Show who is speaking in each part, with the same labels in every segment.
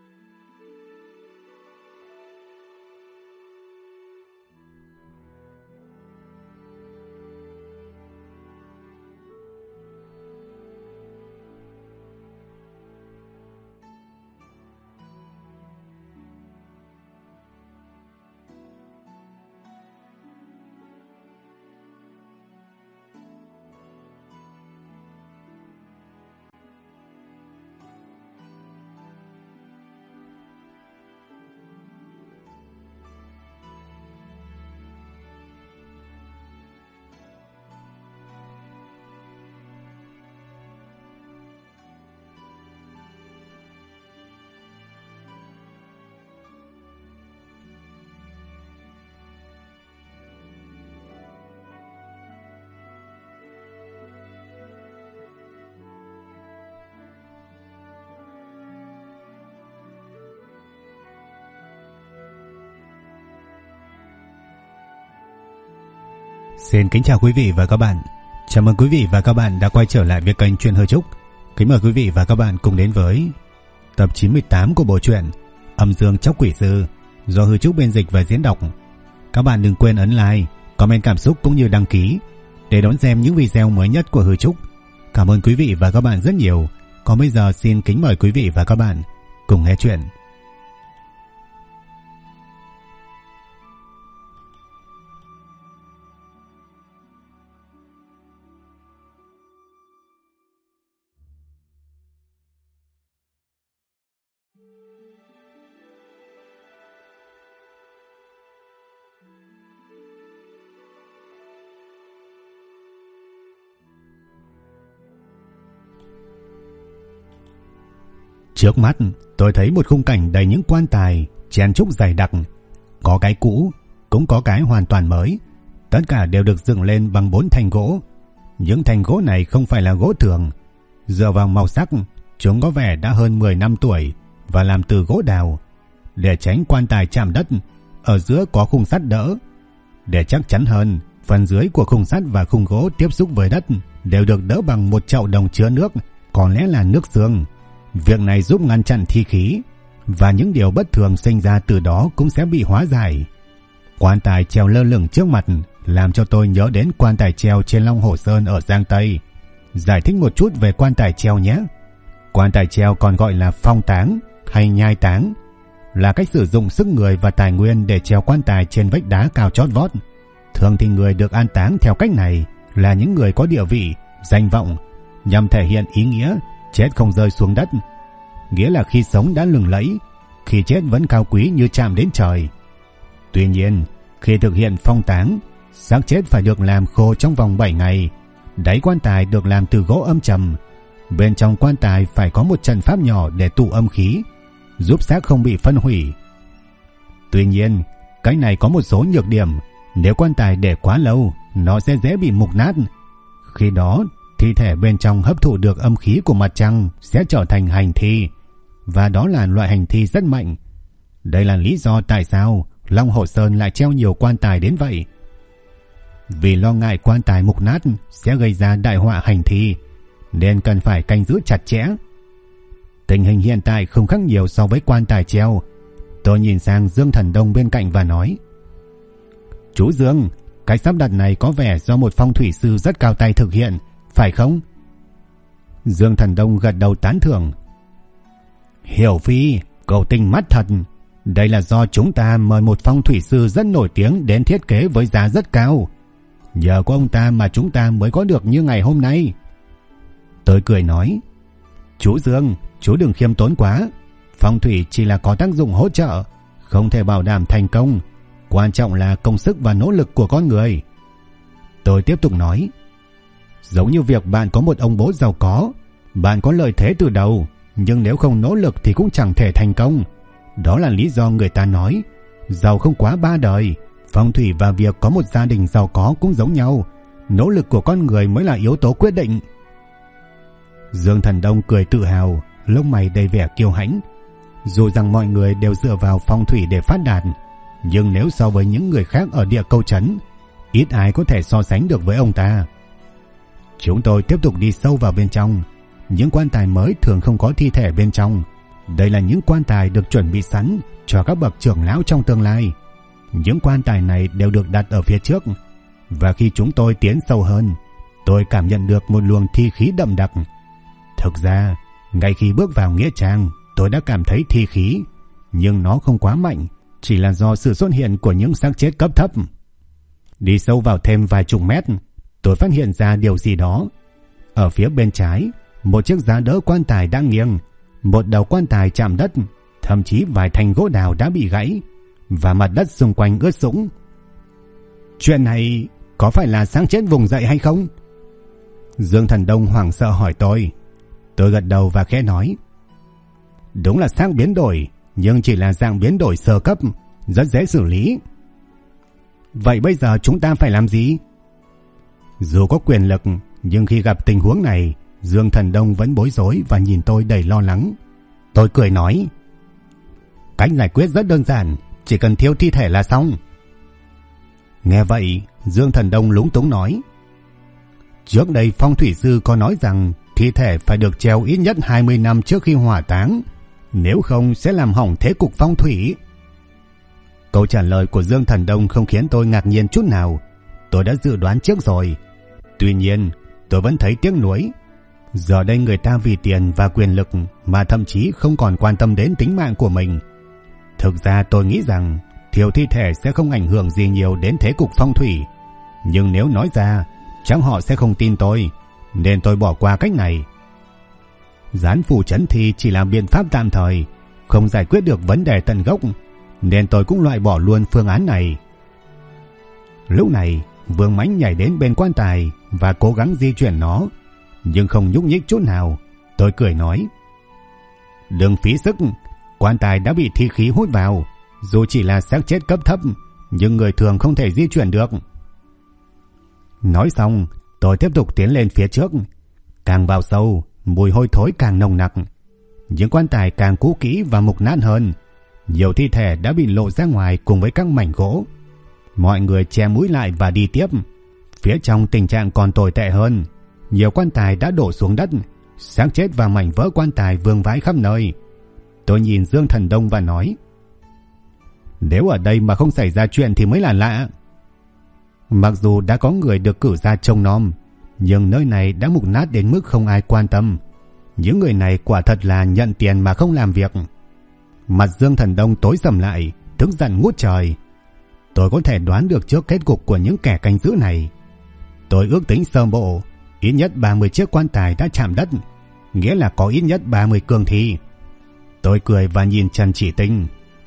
Speaker 1: Xin kính chào quý vị và các bạn. Chào mừng quý vị và các bạn đã quay trở lại với kênh Truyện Hư Trúc. Kính mời quý vị và các bạn cùng đến với tập 98 của bộ truyện Âm Dương Chóc Quỷ Sư do Hư Trúc biên dịch và diễn đọc. Các bạn đừng quên ấn like, comment cảm xúc cũng như đăng ký để đón xem những video mới nhất của Hư Trúc. Cảm ơn quý vị và các bạn rất nhiều. Còn bây giờ xin kính mời quý vị và các bạn cùng nghe chuyện. Trước mắt tôi thấy một khung cảnh đầy những quan tài chen chúc dày đặc, có cái cũ cũng có cái hoàn toàn mới, tất cả đều được dựng lên bằng 4 thanh gỗ. Những thanh gỗ này không phải là gỗ thường, dựa vào màu sắc chúng có vẻ đã hơn 10 năm tuổi và làm từ gỗ đào. Để tránh quan tài chạm đất, ở giữa có khung sắt đỡ. Để chắc chắn hơn, phần dưới của khung sắt và khung gỗ tiếp xúc với đất đều được đỡ bằng một chậu đồng chứa nước, có lẽ là nước xương. Việc này giúp ngăn chặn thi khí, và những điều bất thường sinh ra từ đó cũng sẽ bị hóa giải. Quan tài treo lơ lửng trước mặt làm cho tôi nhớ đến quan tài treo trên Long Hồ Sơn ở Giang Tây. Giải thích một chút về quan tài treo nhé. Quan tài treo còn gọi là phong táng hay nhai táng, là cách sử dụng sức người và tài nguyên để treo quan tài trên vách đá cao chót vót. Thường thì người được an táng theo cách này là những người có địa vị, danh vọng, nhằm thể hiện ý nghĩa chết không rơi xuống đất, nghĩa là khi sống đã lừng lẫy, khi chết vẫn cao quý như chạm đến trời. Tuy nhiên, khi thực hiện phong táng, xác chết phải được làm khô trong vòng 7 ngày. Đáy quan tài được làm từ gỗ âm trầm. Bên trong quan tài phải có một trận pháp nhỏ để tụ âm khí, giúp xác không bị phân hủy. Tuy nhiên, cách này có một số nhược điểm. Nếu quan tài để quá lâu, nó sẽ dễ bị mục nát. Khi đó, thi thể bên trong hấp thụ được âm khí của mặt trăng sẽ trở thành hành thi, và đó là loại hành thi rất mạnh. Đây là lý do tại sao Long Hồ Sơn lại treo nhiều quan tài đến vậy. Vì lo ngại quan tài mục nát sẽ gây ra đại họa hành thi, nên cần phải canh giữ chặt chẽ. Tình hình hiện tại không khác nhiều so với quan tài treo. Tôi nhìn sang Dương Thần Đông bên cạnh và nói: "Chú Dương, cách sắp đặt này có vẻ do một phong thủy sư rất cao tay thực hiện, phải không?" Dương Thần Đông gật đầu tán thưởng. "Hiểu Phi, cậu tinh mắt thật. Đây là do chúng ta mời một phong thủy sư rất nổi tiếng đến thiết kế với giá rất cao. Nhờ có ông ta mà chúng ta mới có được như ngày hôm nay." Tôi cười nói: "Chú Dương, chú đừng khiêm tốn quá. Phong thủy chỉ là có tác dụng hỗ trợ, không thể bảo đảm thành công. Quan trọng là công sức và nỗ lực của con người." Tôi tiếp tục nói: "Giống như việc bạn có một ông bố giàu có, bạn có lợi thế từ đầu, nhưng nếu không nỗ lực thì cũng chẳng thể thành công. Đó là lý do người ta nói giàu không quá 3 đời. Phong thủy và việc có một gia đình giàu có cũng giống nhau. Nỗ lực của con người mới là yếu tố quyết định." Dương Thần Đông cười tự hào, lông mày đầy vẻ kiêu hãnh. Dù rằng mọi người đều dựa vào phong thủy để phát đạt, nhưng nếu so với những người khác ở địa câu trấn, ít ai có thể so sánh được với ông ta. Chúng tôi tiếp tục đi sâu vào bên trong. Những quan tài mới thường không có thi thể bên trong, Đây là những quan tài được chuẩn bị sẵn cho các bậc trưởng lão trong tương lai. Những quan tài này đều được đặt ở phía trước, và khi chúng tôi tiến sâu hơn, tôi cảm nhận được một luồng thi khí đậm đặc. Thực ra, ngay khi bước vào nghĩa trang, tôi đã cảm thấy thi khí, nhưng nó không quá mạnh, chỉ là do sự xuất hiện của những xác chết cấp thấp. Đi sâu vào thêm vài chục mét, tôi phát hiện ra điều gì đó. Ở phía bên trái, một chiếc giá đỡ quan tài đang nghiêng, một đầu quan tài chạm đất, thậm chí vài thanh gỗ đào đã bị gãy, và mặt đất xung quanh ướt sũng. Chuyện này có phải là xác chết vùng dậy hay không? Dương Thần Đông hoảng sợ hỏi tôi. Tôi gật đầu và khẽ nói, đúng là xác biến đổi, nhưng chỉ là dạng biến đổi sơ cấp, rất dễ xử lý. Vậy bây giờ chúng ta phải làm gì? Dù có quyền lực, nhưng khi gặp tình huống này, Dương Thần Đông vẫn bối rối và nhìn tôi đầy lo lắng. Tôi cười nói, cách giải quyết rất đơn giản, chỉ cần thiêu thi thể là xong. Nghe vậy, Dương Thần Đông lúng túng nói, trước đây phong thủy sư có nói rằng thi thể phải được treo ít nhất 20 năm trước khi hỏa táng, nếu không sẽ làm hỏng thế cục phong thủy. Câu trả lời của Dương Thần Đông không khiến tôi ngạc nhiên chút nào. Tôi đã dự đoán trước rồi. Tuy nhiên, tôi vẫn thấy tiếc nuối. Giờ đây người ta vì tiền và quyền lực mà thậm chí không còn quan tâm đến tính mạng của mình. Thực ra tôi nghĩ rằng thiêu thi thể sẽ không ảnh hưởng gì nhiều đến thế cục phong thủy. Nhưng nếu nói ra, chắc họ sẽ không tin tôi, nên tôi bỏ qua cách này. Dán phù trấn thi chỉ là biện pháp tạm thời, không giải quyết được vấn đề tận gốc, nên tôi cũng loại bỏ luôn phương án này. Lúc này, Vương Mãnh nhảy đến bên quan tài và cố gắng di chuyển nó, nhưng không nhúc nhích chút nào. Tôi cười nói, đừng phí sức, quan tài đã bị thi khí hút vào, dù chỉ là xác chết cấp thấp, nhưng người thường không thể di chuyển được. Nói xong, tôi tiếp tục tiến lên phía trước. Càng vào sâu, mùi hôi thối càng nồng nặc. Những quan tài càng cũ kỹ và mục nát hơn. Nhiều thi thể đã bị lộ ra ngoài cùng với các mảnh gỗ. Mọi người che mũi lại và đi tiếp. Phía trong tình trạng còn tồi tệ hơn. Nhiều quan tài đã đổ xuống đất, xác chết và mảnh vỡ quan tài vương vãi khắp nơi. Tôi nhìn Dương Thần Đông và nói, nếu ở đây mà không xảy ra chuyện thì mới là lạ. Mặc dù đã có người được cử ra trông nom, nhưng nơi này đã mục nát đến mức không ai quan tâm. Những người này quả thật là nhận tiền mà không làm việc. Mặt Dương Thần Đông tối sầm lại, tức giận ngút trời. Tôi có thể đoán được trước kết cục của những kẻ canh giữ này. Tôi ước tính sơ bộ, ít nhất 30 chiếc quan tài đã chạm đất, nghĩa là có ít nhất 30 cương thi. Tôi cười và nhìn Trần Chỉ Tinh.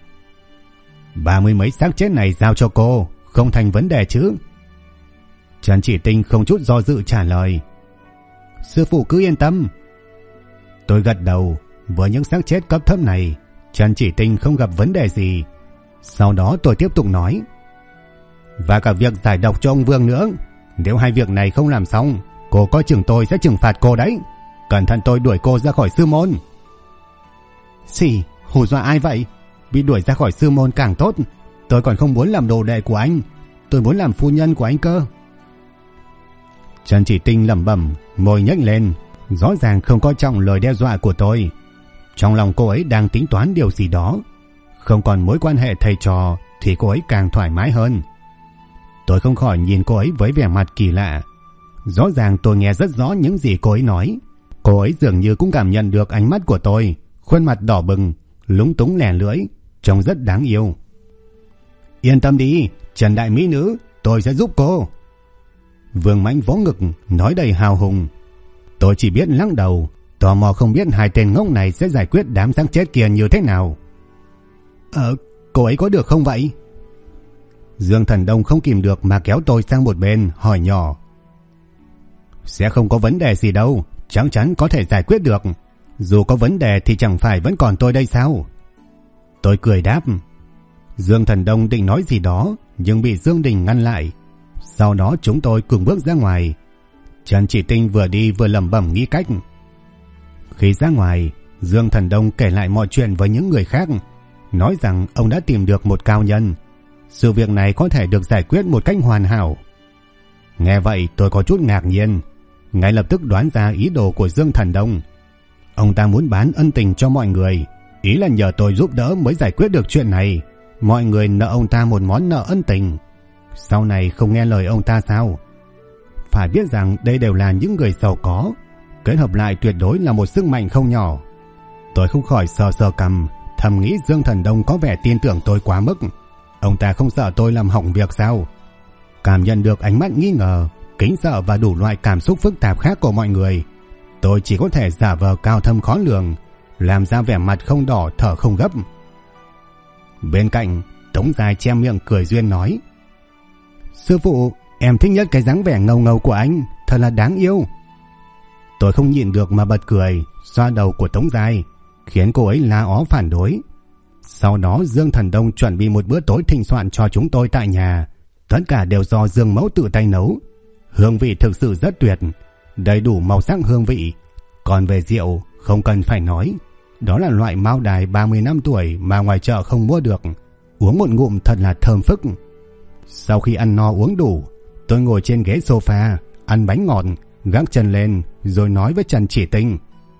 Speaker 1: 30 mấy xác chết này giao cho cô, không thành vấn đề chứ? Trần Chỉ Tinh không chút do dự trả lời, sư phụ cứ yên tâm. Tôi gật đầu. Với những xác chết cấp thấp này, Trần Chỉ Tinh không gặp vấn đề gì. Sau đó tôi tiếp tục nói, và cả việc giải độc cho ông Vương nữa. Nếu hai việc này không làm xong, cô coi chừng tôi sẽ trừng phạt cô đấy. Cẩn thận tôi đuổi cô ra khỏi sư môn. Xì, hù dọa ai vậy? Bị đuổi ra khỏi sư môn càng tốt. Tôi còn không muốn làm đồ đệ của anh, tôi muốn làm phu nhân của anh cơ. Trần Chỉ Tinh lẩm bẩm, môi nhếch lên, rõ ràng không coi trọng lời đe dọa của tôi. Trong lòng cô ấy đang tính toán điều gì đó. Không còn mối quan hệ thầy trò thì cô ấy càng thoải mái hơn. Tôi không khỏi nhìn cô ấy với vẻ mặt kỳ lạ. Rõ ràng tôi nghe rất rõ những gì cô ấy nói. Cô ấy dường như cũng cảm nhận được ánh mắt của tôi. Khuôn mặt đỏ bừng, lúng túng lè lưỡi, trông rất đáng yêu. Yên tâm đi, Trần đại mỹ nữ, tôi sẽ giúp cô. Vương Mãnh vỗ ngực, nói đầy hào hùng. Tôi chỉ biết lắc đầu, tò mò không biết hai tên ngốc này sẽ giải quyết đám xác chết kia như thế nào. Cô ấy có được không vậy? Dương Thần Đông không kìm được mà kéo tôi sang một bên, hỏi nhỏ. Sẽ không có vấn đề gì đâu, chắc chắn có thể giải quyết được. Dù có vấn đề thì chẳng phải vẫn còn tôi đây sao? Tôi cười đáp. Dương Thần Đông định nói gì đó, nhưng bị Dương Đình ngăn lại. Sau đó chúng tôi cùng bước ra ngoài. Trần Chỉ Tinh vừa đi vừa lẩm bẩm nghĩ cách. Khi ra ngoài, Dương Thần Đông kể lại mọi chuyện với những người khác, nói rằng ông đã tìm được một cao nhân. Sự việc này có thể được giải quyết một cách hoàn hảo. Nghe vậy tôi có chút ngạc nhiên, ngay lập tức đoán ra ý đồ của Dương Thần Đông. Ông ta muốn bán ân tình cho mọi người, Ý là nhờ tôi giúp đỡ mới giải quyết được chuyện này. Mọi người nợ ông ta một món nợ ân tình. Sau này không nghe lời ông ta sao? Phải biết rằng đây đều là những người giàu có, kết hợp lại tuyệt đối là một sức mạnh không nhỏ. Tôi không khỏi sờ sờ cằm, thầm nghĩ Dương Thần Đông có vẻ tin tưởng tôi quá mức. Ông ta không sợ tôi làm hỏng việc sao? Cảm nhận được ánh mắt nghi ngờ, kính sợ và đủ loại cảm xúc phức tạp khác của mọi người, tôi chỉ có thể giả vờ cao thâm khó lường, làm ra vẻ mặt không đỏ thở không gấp. Bên cạnh, Tống Giai che miệng cười duyên nói: Sư phụ, em thích nhất cái dáng vẻ ngầu ngầu của anh, thật là đáng yêu. Tôi không nhịn được mà bật cười, xoa đầu của Tống Giai, khiến cô ấy la ó phản đối. Sau đó Dương Thần Đông chuẩn bị một bữa tối thịnh soạn cho chúng tôi tại nhà. Tất cả đều do Dương Mẫu tự tay nấu. Hương vị thực sự rất tuyệt, đầy đủ màu sắc hương vị. Còn về rượu, không cần phải nói, đó là loại Mao Đài 30 năm tuổi mà ngoài chợ không mua được. Uống một ngụm thật là thơm phức. Sau khi ăn no uống đủ, tôi ngồi trên ghế sofa, ăn bánh ngọt, gác chân lên, rồi nói với Trần Chỉ Tinh: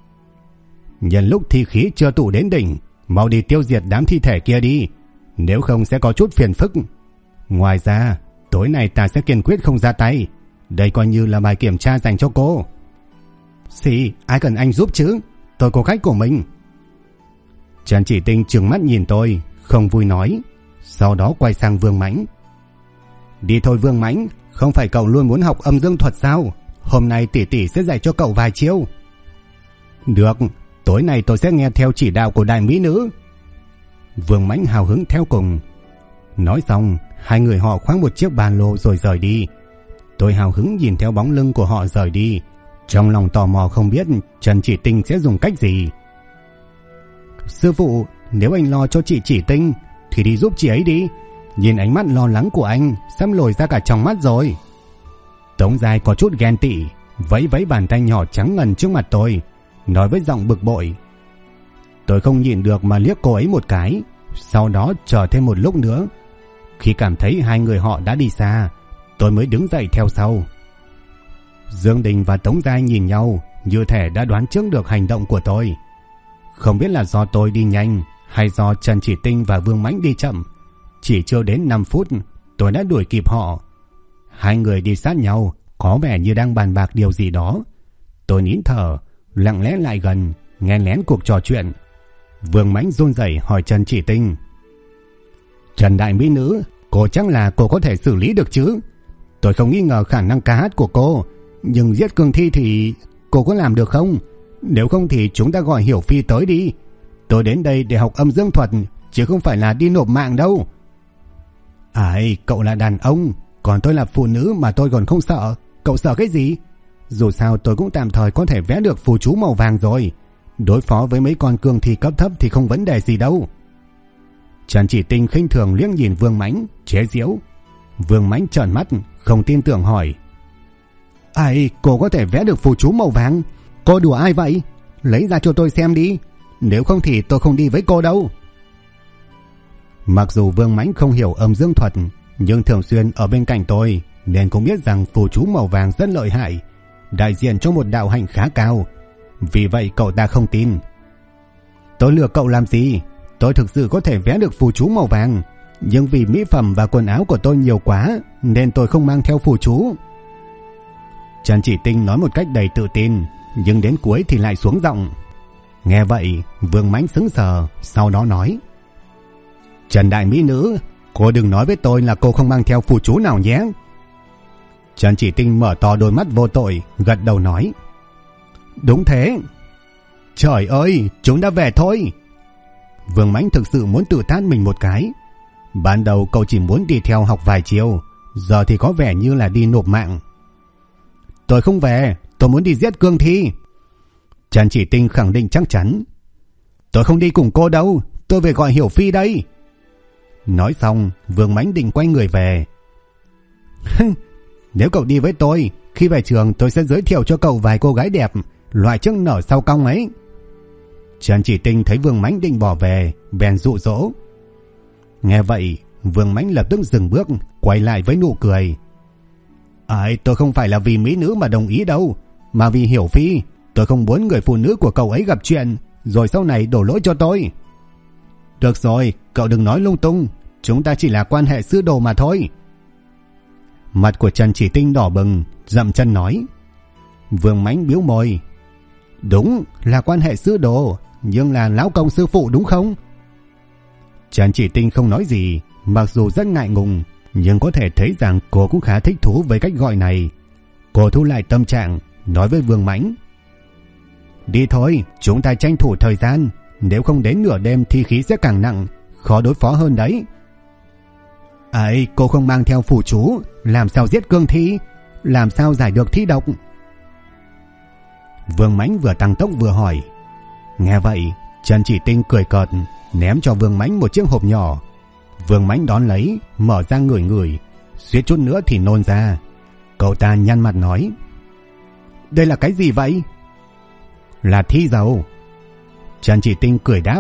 Speaker 1: Nhân lúc thi khí chưa tụ đến đỉnh, mau đi tiêu diệt đám thi thể kia đi, nếu không sẽ có chút phiền phức. Ngoài ra, tối nay ta sẽ kiên quyết không ra tay. Đây coi như là bài kiểm tra dành cho cô. Xì, ai cần anh giúp chứ, tôi có khách của mình. Trần Chỉ Tinh trừng mắt nhìn tôi, không vui nói. Sau đó quay sang Vương Mãnh: Đi thôi Vương Mãnh, không phải cậu luôn muốn học âm dương thuật sao? Hôm nay tỷ tỷ sẽ dạy cho cậu vài chiêu. Được, tối nay tôi sẽ nghe theo chỉ đạo của đại mỹ nữ. Vương Mãnh hào hứng theo cùng. Nói xong, hai người họ khoác một chiếc ba lô rồi rời đi. Tôi hào hứng nhìn theo bóng lưng của họ rời đi, trong lòng tò mò không biết Trần Chỉ Tinh sẽ dùng cách gì. Sư phụ, nếu anh lo cho chị Chỉ Tinh thì đi giúp chị ấy đi. Nhìn ánh mắt lo lắng của anh sắp lồi ra cả trong mắt rồi. Tống Giai có chút ghen tị, vẫy vẫy bàn tay nhỏ trắng ngần trước mặt tôi, nói với giọng bực bội. Tôi không nhịn được mà liếc cô ấy một cái, sau đó chờ thêm một lúc nữa. Khi cảm thấy hai người họ đã đi xa, tôi mới đứng dậy theo sau. Dương Đình và Tống Giai nhìn nhau, như thể đã đoán trước được hành động của tôi. Không biết là do tôi đi nhanh hay do Trần Chỉ Tinh và Vương Mãnh đi chậm, chỉ chưa đến 5 phút tôi đã đuổi kịp họ. Hai người đi sát nhau, có vẻ như đang bàn bạc điều gì đó. Tôi nín thở, lặng lẽ lại gần, nghe lén cuộc trò chuyện. Vương Mãnh run rẩy hỏi Trần Chỉ Tinh: Trần đại mỹ nữ, cô chắc là cô có thể xử lý được chứ? Tôi không nghi ngờ khả năng ca hát của cô, nhưng giết cương thi thì cô có làm được không? Nếu không thì chúng ta gọi Hiểu Phi tới đi. Tôi đến đây để học âm dương thuật, chứ không phải là đi nộp mạng đâu. Ai, cậu là đàn ông, còn tôi là phụ nữ mà tôi còn không sợ. Cậu sợ cái gì? Dù sao tôi cũng tạm thời có thể vẽ được phù chú màu vàng rồi. Đối phó với mấy con cương thi cấp thấp thì không vấn đề gì đâu. Trần Chỉ Tinh khinh thường liếc nhìn Vương Mãnh, chế giễu. Vương Mãnh trợn mắt, không tin tưởng hỏi: Ai, cô có thể vẽ được phù chú màu vàng? Cô đùa ai vậy? Lấy ra cho tôi xem đi, nếu không thì tôi không đi với cô đâu. Mặc dù Vương Mãnh không hiểu âm dương thuật, nhưng thường xuyên ở bên cạnh tôi, nên cũng biết rằng phù chú màu vàng rất lợi hại, đại diện cho một đạo hạnh khá cao. Vì vậy cậu ta không tin. Tôi lừa cậu làm gì? Tôi thực sự có thể vẽ được phù chú màu vàng, nhưng vì mỹ phẩm và quần áo của tôi nhiều quá nên tôi không mang theo phù chú. Trần Chỉ Tinh nói một cách đầy tự tin, nhưng đến cuối thì lại xuống giọng. Nghe vậy, Vương Mãnh sững sờ, sau đó nói: Trần đại mỹ nữ, cô đừng nói với tôi là cô không mang theo phù chú nào nhé. Trần Chỉ Tinh mở to đôi mắt vô tội, gật đầu nói: Đúng thế. Trời ơi, chúng đã về thôi. Vương Mãnh thực sự muốn tự tát mình một cái. Ban đầu cậu chỉ muốn đi theo học vài chiều, giờ thì có vẻ như là đi nộp mạng. Tôi không về, tôi muốn đi giết cương thi. Trần Chỉ Tinh khẳng định chắc chắn. Tôi không đi cùng cô đâu, tôi về gọi Hiểu Phi đây. Nói xong, Vương Mãnh định quay người về. Nếu cậu đi với tôi, khi về trường tôi sẽ giới thiệu cho cậu vài cô gái đẹp, loại trước nở sau cong ấy. Trần Chỉ Tinh thấy Vương Mãnh định bỏ về, bèn dụ dỗ. Nghe vậy, Vương Mãnh lập tức dừng bước, quay lại với nụ cười. Tôi không phải là vì mỹ nữ mà đồng ý đâu, mà vì Hiểu Phi. Tôi không muốn người phụ nữ của cậu ấy gặp chuyện, rồi sau này đổ lỗi cho tôi. Được rồi, cậu đừng nói lung tung. Chúng ta chỉ là quan hệ sư đồ mà thôi. Mặt của Trần Chỉ Tinh đỏ bừng, dậm chân nói. Vương Mãnh bĩu môi. Đúng là quan hệ sư đồ, nhưng là lão công sư phụ đúng không? Trần Chỉ Tinh không nói gì, mặc dù rất ngại ngùng, nhưng có thể thấy rằng cô cũng khá thích thú với cách gọi này. Cô thu lại tâm trạng, nói với Vương Mãnh. Đi thôi, chúng ta tranh thủ thời gian, nếu không đến nửa đêm thì khí sẽ càng nặng, khó đối phó hơn đấy. Ấy, cô không mang theo phù chú, làm sao giết cương thi, làm sao giải được thi độc? Vương Mãnh vừa tăng tốc vừa hỏi. Nghe vậy, Trần Chỉ Tinh cười cợt, ném cho Vương Mãnh một chiếc hộp nhỏ. Vương Mãnh đón lấy, mở ra ngửi ngửi, suýt chút nữa thì nôn ra. Cậu ta nhăn mặt nói. Đây là cái gì vậy? Là thi dầu. Trần Chỉ Tinh cười đáp.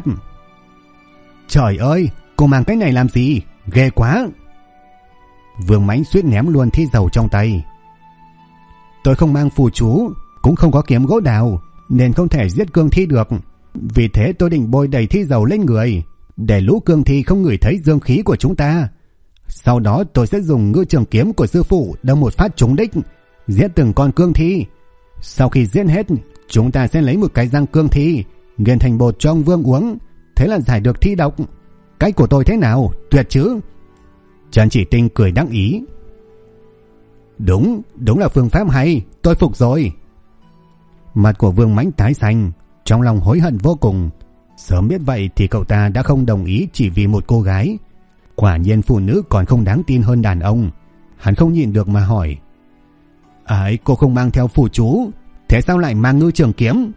Speaker 1: Trời ơi, cô mang cái này làm gì? Ghê quá. Vương Mãnh suýt ném luôn thi dầu trong tay. Tôi không mang phù chú, cũng không có kiếm gỗ đào, nên không thể giết cương thi được. Vì thế tôi định bôi đầy thi dầu lên người, để lũ cương thi không ngửi thấy dương khí của chúng ta. Sau đó tôi sẽ dùng ngư trường kiếm của sư phụ đâm một phát trúng đích, giết từng con cương thi. Sau khi giết hết, chúng ta sẽ lấy một cái răng cương thi, nghiền thành bột cho ông Vương uống, thế là giải được thi độc. Cách của tôi thế nào? Tuyệt chứ? Trần Chỉ Tinh cười đắc ý. Đúng là phương pháp hay, tôi phục rồi. Mặt của Vương Mãnh tái xanh, trong lòng hối hận vô cùng. Sớm biết vậy thì cậu ta đã không đồng ý chỉ vì một cô gái. Quả nhiên phụ nữ còn không đáng tin hơn đàn ông. Hắn không nhịn được mà hỏi. Ấy, cô không mang theo phù chú, thế sao lại mang ngư trường kiếm?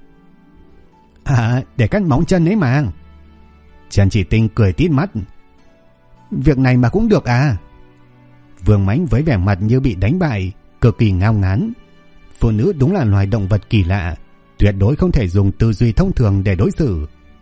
Speaker 1: À, để cắt móng chân ấy mà. Trần Chỉ Tinh cười tít mắt. Việc này mà cũng được à? Vương Mãnh với vẻ mặt như bị đánh bại, cực kỳ ngao ngán. Phụ nữ đúng là loài động vật kỳ lạ, tuyệt đối không thể dùng tư duy thông thường để đối xử.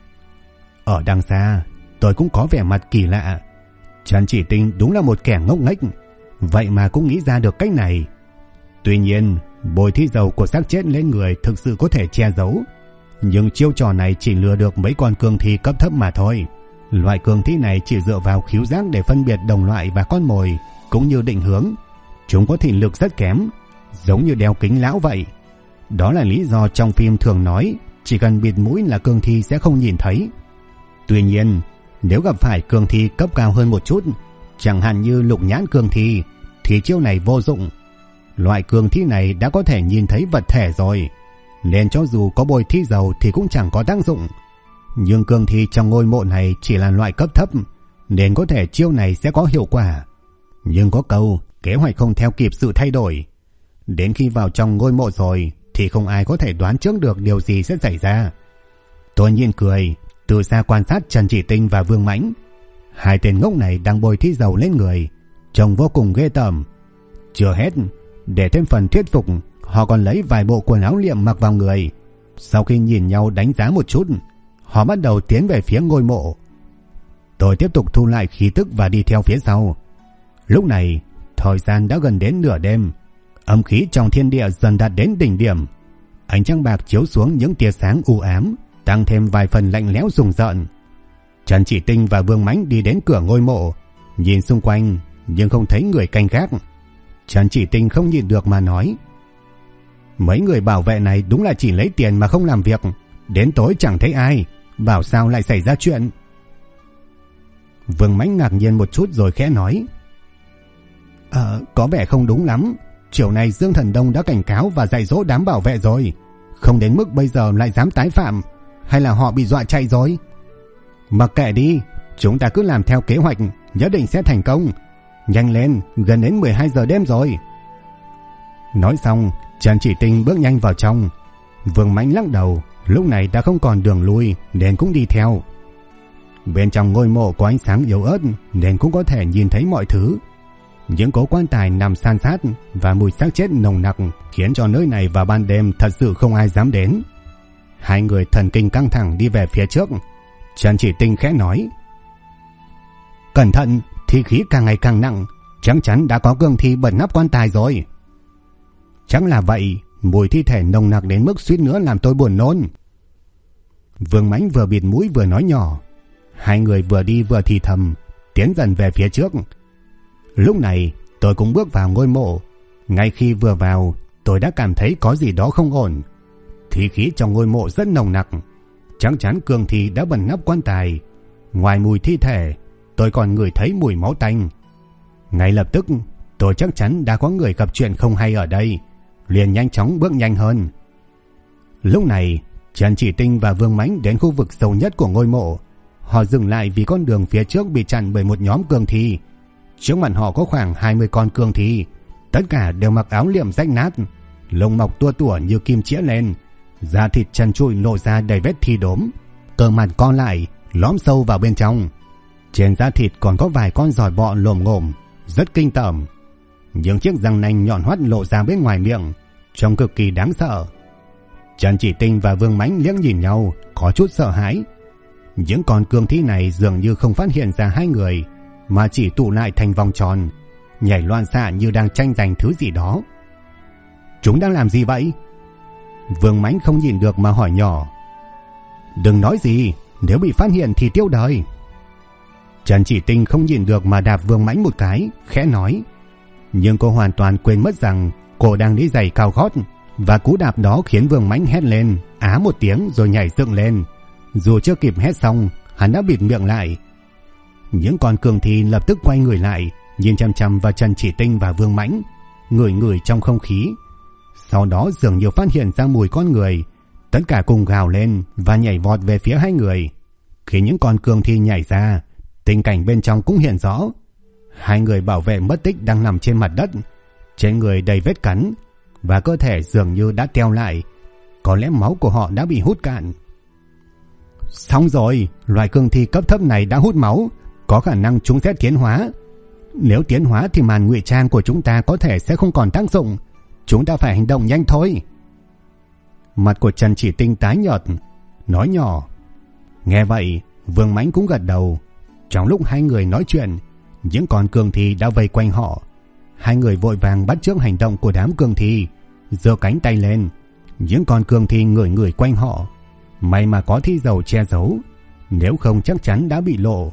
Speaker 1: Ở đằng xa, tôi cũng có vẻ mặt kỳ lạ. Trần Chỉ Tinh đúng là một kẻ ngốc nghếch, vậy mà cũng nghĩ ra được cách này. Tuy nhiên, bôi thi dầu của xác chết lên người thực sự có thể che giấu, nhưng chiêu trò này chỉ lừa được mấy con cương thi cấp thấp mà thôi. Loại cương thi này chỉ dựa vào khứu giác để phân biệt đồng loại và con mồi, cũng như định hướng. Chúng có thị lực rất kém, giống như đeo kính lão vậy. Đó là lý do trong phim thường nói chỉ cần bịt mũi là cương thi sẽ không nhìn thấy. Tuy nhiên, nếu gặp phải cương thi cấp cao hơn một chút, chẳng hạn như lục nhãn cương thi, thì chiêu này vô dụng. Loại cương thi này đã có thể nhìn thấy vật thể rồi, nên cho dù có bôi thi dầu thì cũng chẳng có tác dụng. Nhưng cương thi trong ngôi mộ này chỉ là loại cấp thấp, nên có thể chiêu này sẽ có hiệu quả. Nhưng có câu, kế hoạch không theo kịp sự thay đổi. Đến khi vào trong ngôi mộ rồi thì không ai có thể đoán trước được điều gì sẽ xảy ra. Tôi nhìn cười, từ xa quan sát Trần Chỉ Tinh và Vương Mãnh. Hai tên ngốc này đang bôi thi dầu lên người, trông vô cùng ghê tởm. Chưa hết, để thêm phần thuyết phục, họ còn lấy vài bộ quần áo liệm mặc vào người. Sau khi nhìn nhau đánh giá một chút, họ bắt đầu tiến về phía ngôi mộ. Tôi tiếp tục thu lại khí tức và đi theo phía sau. Lúc này, thời gian đã gần đến nửa đêm. Âm khí trong thiên địa dần đạt đến đỉnh điểm. Ánh trăng bạc chiếu xuống những tia sáng u ám, tăng thêm vài phần lạnh lẽo rùng rợn. Trần Chỉ Tinh và Vương Mãnh đi đến cửa ngôi mộ, nhìn xung quanh nhưng không thấy người canh gác. Trần Chỉ Tinh không nhịn được mà nói. Mấy người bảo vệ này đúng là chỉ lấy tiền mà không làm việc. Đến tối chẳng thấy ai, bảo sao lại xảy ra chuyện. Vương Mãnh ngạc nhiên một chút rồi khẽ nói. Có vẻ không đúng lắm. Chiều này Dương Thần Đông đã cảnh cáo và dạy dỗ đám bảo vệ rồi, không đến mức bây giờ lại dám tái phạm. Hay là họ bị dọa chạy rồi? Mặc kệ đi, chúng ta cứ làm theo kế hoạch, nhất định sẽ thành công. Nhanh lên, gần đến 12 giờ đêm rồi. Nói xong, Trần Chỉ Tinh bước nhanh vào trong. Vương Mãnh lắc đầu, lúc này đã không còn đường lui nên cũng đi theo. Bên trong ngôi mộ có ánh sáng yếu ớt nên cũng có thể nhìn thấy mọi thứ. Những cố quan tài nằm san sát và mùi xác chết nồng nặc khiến cho nơi này vào ban đêm thật sự không ai dám đến. Hai người thần kinh căng thẳng đi về phía trước. Trần Chỉ Tinh khẽ nói. Cẩn thận, thi khí càng ngày càng nặng, chắc chắn đã có cương thi bật nắp quan tài rồi. Chắc là vậy, mùi thi thể nồng nặc đến mức suýt nữa làm tôi buồn nôn. Vương Mãnh vừa bịt mũi vừa nói nhỏ. Hai người vừa đi vừa thì thầm, tiến dần về phía trước. Lúc này tôi cũng bước vào ngôi mộ. Ngay khi vừa vào, tôi đã cảm thấy có gì đó không ổn. Khí khí trong ngôi mộ rất nồng nặc, chắc chắn cương thi đã bẩn nắp quan tài. Ngoài mùi thi thể, tôi còn ngửi thấy mùi máu tanh. Ngay lập tức tôi chắc chắn đã có người gặp chuyện không hay ở đây, liền nhanh chóng bước nhanh hơn. Lúc này Trần Chỉ Tinh và Vương Mãnh đến khu vực sâu nhất của ngôi mộ. Họ dừng lại vì con đường phía trước bị chặn bởi một nhóm cương thi. Trước mặt họ có khoảng 20 con cương thi, tất cả đều mặc áo liệm rách nát, lông mọc tua tủa như kim chĩa lên, da thịt trần trụi lộ ra đầy vết thi đốm, cơ mặt co lại lõm sâu vào bên trong. Trên da thịt còn có vài con giòi bọ lồm ngồm, rất kinh tởm. Những chiếc răng nanh nhọn hoắt lộ ra bên ngoài miệng, trông cực kỳ đáng sợ. Trần Chỉ Tinh và Vương Mãnh liếc nhìn nhau, có chút sợ hãi. Những con cương thi này dường như không phát hiện ra hai người, mà chỉ tụ lại thành vòng tròn, nhảy loạn xạ như đang tranh giành thứ gì đó. Chúng đang làm gì vậy? Vương Mãnh không nhìn được mà hỏi nhỏ. Đừng nói gì, nếu bị phát hiện thì tiêu đời. Trần Chỉ Tinh không nhìn được mà đạp Vương Mãnh một cái, khẽ nói. Nhưng cô hoàn toàn quên mất rằng cô đang đi giày cao gót, và cú đạp đó khiến Vương Mãnh hét lên á một tiếng rồi nhảy dựng lên. Dù chưa kịp hét xong, hắn đã bịt miệng lại. Những con cương thi lập tức quay người lại, nhìn chằm chằm vào Trần Chỉ Tinh và Vương Mãnh, ngửi ngửi trong không khí. Sau đó dường như phát hiện ra mùi con người, tất cả cùng gào lên và nhảy vọt về phía hai người. Khi những con cương thi nhảy ra, tình cảnh bên trong cũng hiện rõ. Hai người bảo vệ mất tích đang nằm trên mặt đất, trên người đầy vết cắn, và cơ thể dường như đã teo lại. Có lẽ máu của họ đã bị hút cạn. Xong rồi, loài cương thi cấp thấp này đã hút máu, có khả năng chúng sẽ tiến hóa. Nếu tiến hóa thì màn ngụy trang của chúng ta có thể sẽ không còn tác dụng. Chúng ta phải hành động nhanh thôi. Mặt của Trần Chỉ Tinh tái nhợt, nói nhỏ. Nghe vậy, Vương Mãnh cũng gật đầu. Trong lúc hai người nói chuyện, những con cương thi đã vây quanh họ. Hai người vội vàng bắt chước hành động của đám cương thi, giơ cánh tay lên. Những con cương thi ngửi ngửi quanh họ. May mà có thi dầu che giấu, nếu không chắc chắn đã bị lộ.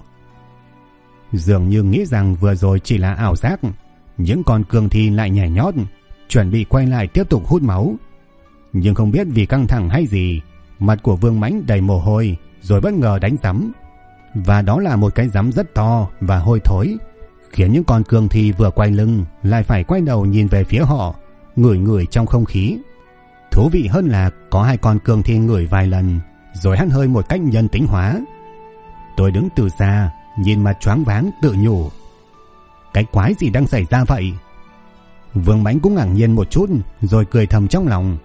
Speaker 1: Dường như nghĩ rằng vừa rồi chỉ là ảo giác, những con cương thi lại nhảy nhót, chuẩn bị quay lại tiếp tục hút máu. Nhưng không biết vì căng thẳng hay gì, mặt của Vương Mãnh đầy mồ hôi, rồi bất ngờ đánh giấm. Và đó là một cái giấm rất to và hôi thối, khiến những con cương thi vừa quay lưng lại phải quay đầu nhìn về phía họ, ngửi ngửi trong không khí. Thú vị hơn là có hai con cương thi ngửi vài lần rồi hắt hơi một cách nhân tính hóa. Tôi đứng từ xa nhìn mà choáng váng tự nhủ, cái quái gì đang xảy ra vậy? Vương Mãnh cũng ngạc nhiên một chút rồi cười thầm trong lòng.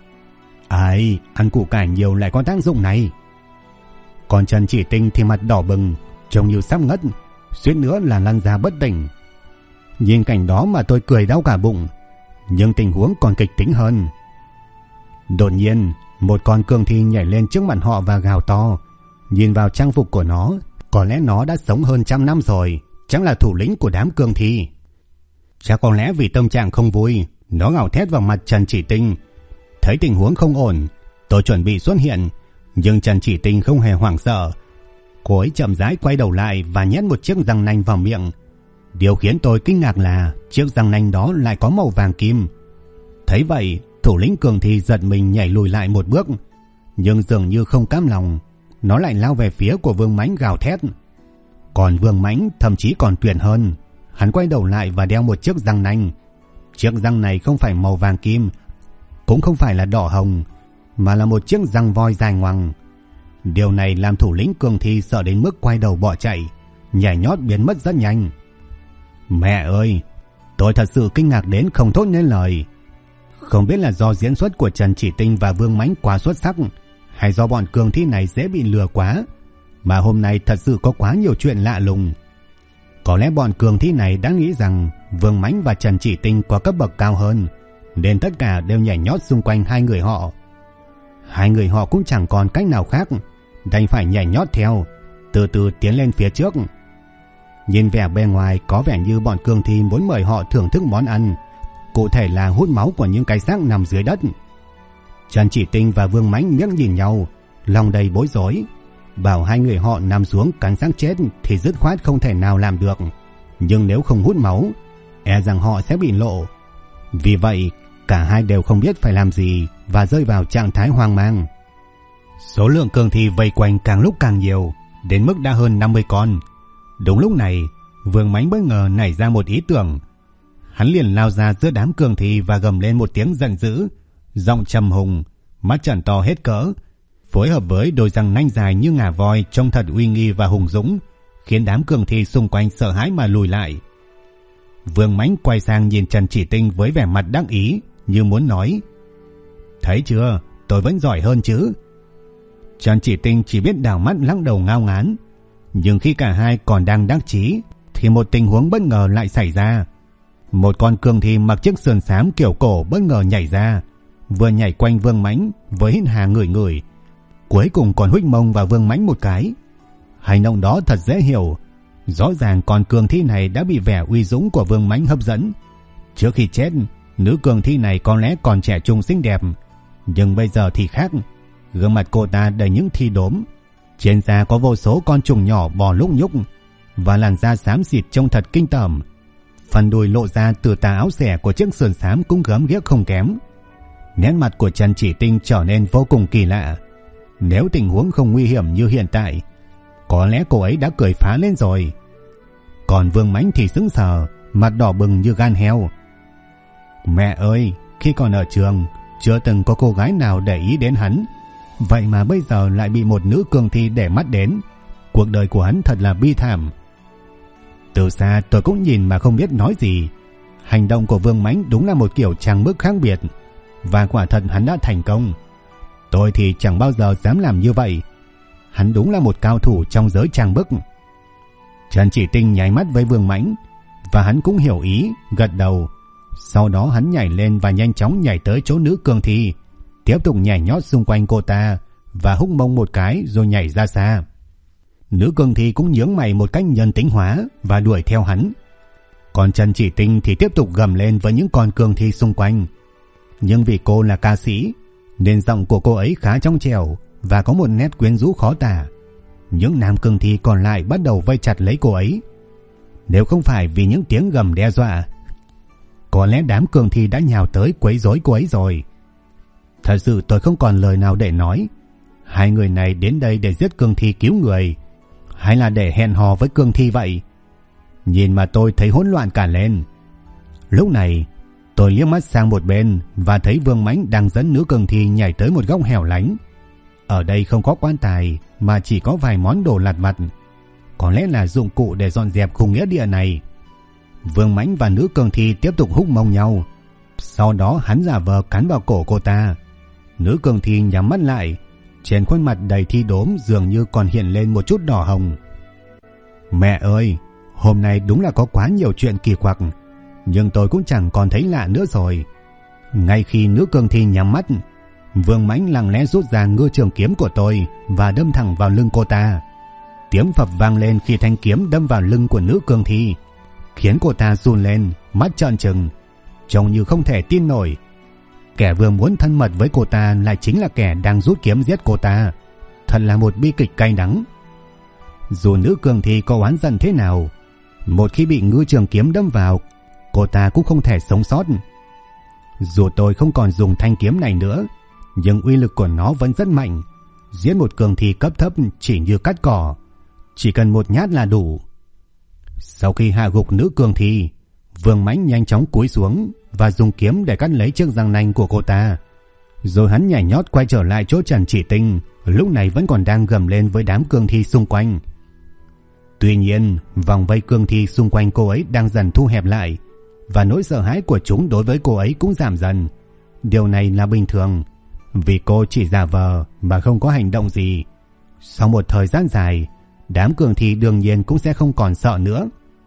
Speaker 1: Ai, ăn củ cải nhiều lại có tác dụng này. Còn Trần Chỉ Tinh thì mặt đỏ bừng, trông như sắp ngất, suýt nữa là lăn ra bất tỉnh. Nhìn cảnh đó mà tôi cười đau cả bụng. Nhưng tình huống còn kịch tính hơn. Đột nhiên, một con cương thi nhảy lên trước mặt họ và gào to. Nhìn vào trang phục của nó, có lẽ nó đã sống hơn 100 năm rồi, chắc là thủ lĩnh của đám cương thi. Chắc có lẽ vì tâm trạng không vui, nó gào thét vào mặt Trần Chỉ Tinh. Thấy tình huống không ổn, tôi chuẩn bị xuất hiện, nhưng Trần Chỉ Tinh không hề hoảng sợ. Cô ấy chậm rãi quay đầu lại và nhét một chiếc răng nanh vào miệng. Điều khiến tôi kinh ngạc là chiếc răng nanh đó lại có màu vàng kim. Thấy vậy, thủ lĩnh cương thi giật mình nhảy lùi lại một bước, nhưng dường như không cam lòng, nó lại lao về phía của Vương Mãnh gào thét. Còn Vương Mãnh thậm chí còn tuyệt hơn, hắn quay đầu lại và đeo một chiếc răng nanh. Chiếc răng này không phải màu vàng kim, cũng không phải là đỏ hồng, mà là một chiếc răng voi dài ngoằng. Điều này làm thủ lĩnh cương thi sợ đến mức quay đầu bỏ chạy, nhảy nhót biến mất rất nhanh. Mẹ ơi, tôi thật sự kinh ngạc đến không thốt nên lời. Không biết là do diễn xuất của Trần Chỉ Tinh và Vương Mãnh quá xuất sắc, hay do bọn cương thi này dễ bị lừa quá, mà hôm nay thật sự có quá nhiều chuyện lạ lùng. Có lẽ bọn cương thi này đã nghĩ rằng Vương Mãnh và Trần Chỉ Tinh có cấp bậc cao hơn, nên tất cả đều nhảy nhót xung quanh hai người họ. Hai người họ cũng chẳng còn cách nào khác, đành phải nhảy nhót theo, từ từ tiến lên phía trước. Nhìn vẻ bề ngoài có vẻ như bọn cương thi muốn mời họ thưởng thức món ăn, cụ thể là hút máu của những cái xác nằm dưới đất. Trần Chỉ Tinh và Vương Mãnh liếc nhìn nhau, lòng đầy bối rối. bảo hai người họ nằm xuống cắn xác chết thì dứt khoát không thể nào làm được, nhưng nếu không hút máu, e rằng họ sẽ bị lộ. Vì vậy, cả hai đều không biết phải làm gì và rơi vào trạng thái hoang mang. Số lượng cương thi vây quanh càng lúc càng nhiều, đến mức đã hơn 50 con. Đúng lúc này, Vương Mãnh bất ngờ nảy ra một ý tưởng. Hắn liền lao ra giữa đám cương thi và gầm lên một tiếng giận dữ, giọng trầm hùng, mắt tròn to hết cỡ, phối hợp với đôi răng nanh dài như ngà voi trông thật uy nghi và hùng dũng, khiến đám cương thi xung quanh sợ hãi mà lùi lại. Vương Mãnh quay sang nhìn Trần Chỉ Tinh với vẻ mặt đắc ý, như muốn nói: thấy chưa, tôi vẫn giỏi hơn chứ. Trần Chỉ Tinh chỉ biết đảo mắt lắc đầu ngao ngán. Nhưng khi cả hai còn đang đắc chí thì một tình huống bất ngờ lại xảy ra. Một con cương thi mặc chiếc sườn xám kiểu cổ bất ngờ nhảy ra, vừa nhảy quanh Vương Mãnh với hít hà ngửi ngửi, cuối cùng còn huých mông vào Vương Mãnh một cái. Hành động đó thật dễ hiểu. Rõ ràng con cương thi này đã bị vẻ uy dũng của Vương Mãnh hấp dẫn. Trước khi chết, nữ cương thi này có lẽ còn trẻ trung xinh đẹp, nhưng bây giờ thì khác. Gương mặt cô ta đầy những thi đốm, trên da có vô số con trùng nhỏ bò lúc nhúc, và làn da xám xịt trông thật kinh tởm. Phần đùi lộ ra từ tà áo xẻ của chiếc sườn xám cũng gớm ghiếc không kém. Nét mặt của Trần Chỉ Tinh trở nên vô cùng kỳ lạ. Nếu tình huống không nguy hiểm như hiện tại, có lẽ cô ấy đã cười phá lên rồi. Còn Vương Mãnh thì sững sờ, mặt đỏ bừng như gan heo. Mẹ ơi, khi còn ở trường, chưa từng có cô gái nào để ý đến hắn, vậy mà bây giờ lại bị một nữ cương thi để mắt đến. Cuộc đời của hắn thật là bi thảm. Từ xa tôi cũng nhìn mà không biết nói gì. Hành động của Vương Mãnh đúng là một kiểu trang bức khác biệt, và quả thật hắn đã thành công. Tôi thì chẳng bao giờ dám làm như vậy. Hắn đúng là một cao thủ trong giới trang bức. Trần Chỉ Tinh nháy mắt với Vương Mãnh, và hắn cũng hiểu ý, gật đầu. Sau đó hắn nhảy lên và nhanh chóng nhảy tới chỗ nữ cương thi, tiếp tục nhảy nhót xung quanh cô ta và húc mông một cái rồi nhảy ra xa. Nữ cương thi cũng nhướng mày một cách nhân tính hóa và đuổi theo hắn. Còn Trần Chỉ Tinh thì tiếp tục gầm lên với những con cương thi xung quanh. Nhưng vì cô là ca sĩ nên giọng của cô ấy khá trong trẻo và có một nét quyến rũ khó tả. Những nam cương thi còn lại bắt đầu vây chặt lấy cô ấy. Nếu không phải vì những tiếng gầm đe dọa, có lẽ đám cương thi đã nhào tới quấy rối cô ấy rồi. Thật sự tôi không còn lời nào để nói. Hai người này đến đây để giết cương thi cứu người, hay là để hẹn hò với cương thi vậy? Nhìn mà tôi thấy hỗn loạn cả lên. Lúc này tôi liếc mắt sang một bên và thấy Vương Mãnh đang dẫn nữ cương thi nhảy tới một góc hẻo lánh. Ở đây không có quan tài mà chỉ có vài món đồ lặt vặt, có lẽ là dụng cụ để dọn dẹp khu nghĩa địa này. Vương Mãnh và nữ cương thi tiếp tục húc mông nhau. Sau đó hắn giả vờ cắn vào cổ cô ta. Nữ cương thi nhắm mắt lại, trên khuôn mặt đầy thi đốm dường như còn hiện lên một chút đỏ hồng. Mẹ ơi, hôm nay đúng là có quá nhiều chuyện kỳ quặc, nhưng tôi cũng chẳng còn thấy lạ nữa rồi. Ngay khi nữ cương thi nhắm mắt, Vương Mãnh lặng lẽ rút ra ngư trường kiếm của tôi và đâm thẳng vào lưng cô ta. Tiếng phập vang lên khi thanh kiếm đâm vào lưng của nữ cương thi, khiến cô ta run lên, mắt trợn trừng, trông như không thể tin nổi. Kẻ vừa muốn thân mật với cô ta lại chính là kẻ đang rút kiếm giết cô ta. Thật là một bi kịch cay đắng. Dù nữ cương thi có oán giận thế nào, một khi bị ngư trường kiếm đâm vào, cô ta cũng không thể sống sót. Dù tôi không còn dùng thanh kiếm này nữa, nhưng uy lực của nó vẫn rất mạnh. Giết một cương thi cấp thấp chỉ như cắt cỏ, chỉ cần một nhát là đủ. Sau khi hạ gục nữ cương thi, Vương Mãnh nhanh chóng cúi xuống và dùng kiếm để cắt lấy chiếc răng nanh của cô ta. Rồi hắn nhảy nhót quay trở lại chỗ Trần Chỉ Tinh, lúc này vẫn còn đang gầm lên với đám cương thi xung quanh. Tuy nhiên, vòng vây cương thi xung quanh cô ấy đang dần thu hẹp lại, và nỗi sợ hãi của chúng đối với cô ấy cũng giảm dần. Điều này là bình thường, vì cô chỉ giả vờ mà không có hành động gì. Sau một thời gian dài, đám cương thi đương nhiên cũng sẽ không còn sợ nữa.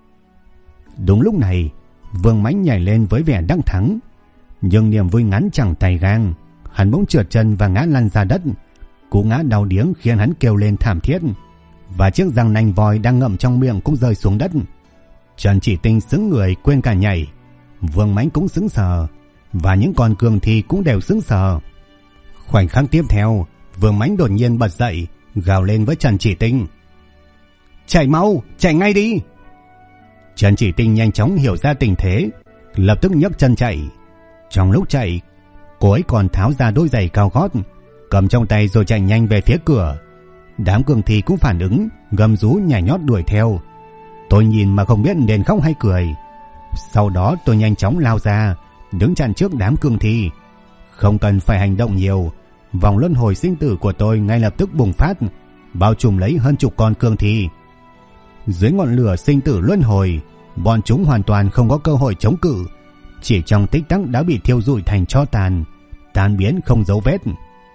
Speaker 1: Đúng lúc này, Vương Mãnh nhảy lên với vẻ đắc thắng, nhưng niềm vui ngắn chẳng tay gang, hắn bỗng trượt chân và ngã lăn ra đất. Cú ngã đau điếng khiến hắn kêu lên thảm thiết, và chiếc răng nanh voi đang ngậm trong miệng cũng rơi xuống đất. Trần Chỉ Tinh sững người quên cả nhảy, Vương Mãnh cũng sững sờ, và những con cương thi cũng đều sững sờ. Khoảnh khắc tiếp theo, Vương Mãnh đột nhiên bật dậy gào lên với Trần Chỉ Tinh. Chạy mau, chạy ngay đi. Trần Chỉ Tinh nhanh chóng hiểu ra tình thế, lập tức nhấc chân chạy. Trong lúc chạy, cô ấy còn tháo ra đôi giày cao gót, cầm trong tay rồi chạy nhanh về phía cửa. Đám cương thi cũng phản ứng, gầm rú nhảy nhót đuổi theo. Tôi nhìn mà không biết nên khóc hay cười. Sau đó tôi nhanh chóng lao ra, đứng chặn trước đám cương thi. Không cần phải hành động nhiều, vòng luân hồi sinh tử của tôi ngay lập tức bùng phát, bao trùm lấy hơn chục con cương thi. Dưới ngọn lửa sinh tử luân hồi, bọn chúng hoàn toàn không có cơ hội chống cự, chỉ trong tích tắc đã bị thiêu rụi thành tro tàn, tan biến không dấu vết.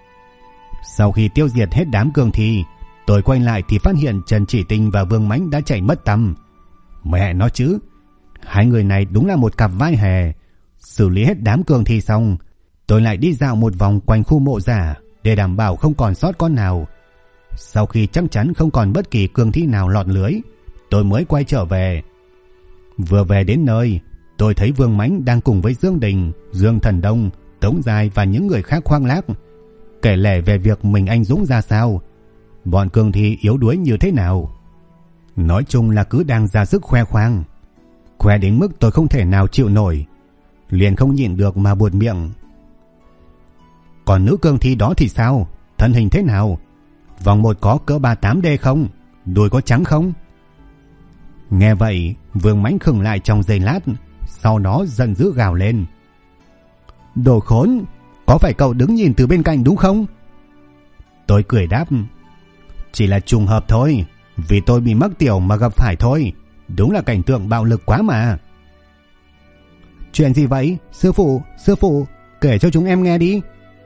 Speaker 1: Sau khi tiêu diệt hết đám cương thi, tôi quay lại thì phát hiện Trần Chỉ Tinh và Vương Mãnh đã chạy mất tăm. Mẹ nó chứ, hai người này đúng là một cặp vai hề. Xử lý hết đám cương thi xong, tôi lại đi dạo một vòng quanh khu mộ giả để đảm bảo không còn sót con nào. Sau khi chắc chắn không còn bất kỳ cương thi nào lọt lưới, tôi mới quay trở về. Vừa về đến nơi, tôi thấy Vương Mãnh đang cùng với Dương Đình, Dương Thần Đông, Tống Giai và những người khác khoác lác, kể lể về việc mình anh dũng ra sao, bọn cương thi yếu đuối như thế nào. Nói chung là cứ đang ra sức khoe khoang, khoe đến mức tôi không thể nào chịu nổi, liền không nhịn được mà buột miệng. Còn nữ cương thi đó thì sao? Thân hình thế nào? Vòng 1 có cỡ 38D không? Đuôi có trắng không? Nghe vậy, Vương Mãnh khựng lại trong giây lát, sau đó giận dữ gào lên. Đồ khốn, có phải cậu đứng nhìn từ bên cạnh đúng không? Tôi cười đáp, chỉ là trùng hợp thôi, vì tôi bị mắc tiểu mà gặp phải thôi, đúng là cảnh tượng bạo lực quá mà. Chuyện gì vậy? Sư phụ, kể cho chúng em nghe đi.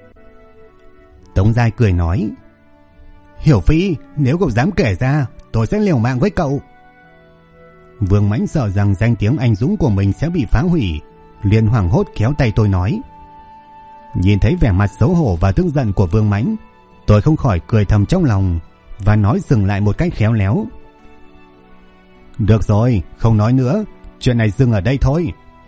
Speaker 1: Tống Giai cười nói, Hiểu Phi, nếu cậu dám kể ra, tôi sẽ liều mạng với cậu. Vương Mãnh sợ rằng danh tiếng anh dũng của mình sẽ bị phá hủy, liền hoảng hốt kéo tay tôi nói. Nhìn thấy vẻ mặt xấu hổ và tức giận của Vương Mãnh, tôi không khỏi cười thầm trong lòng và nói dừng lại một cách khéo léo. Được rồi, không nói nữa, chuyện này dừng ở đây thôi.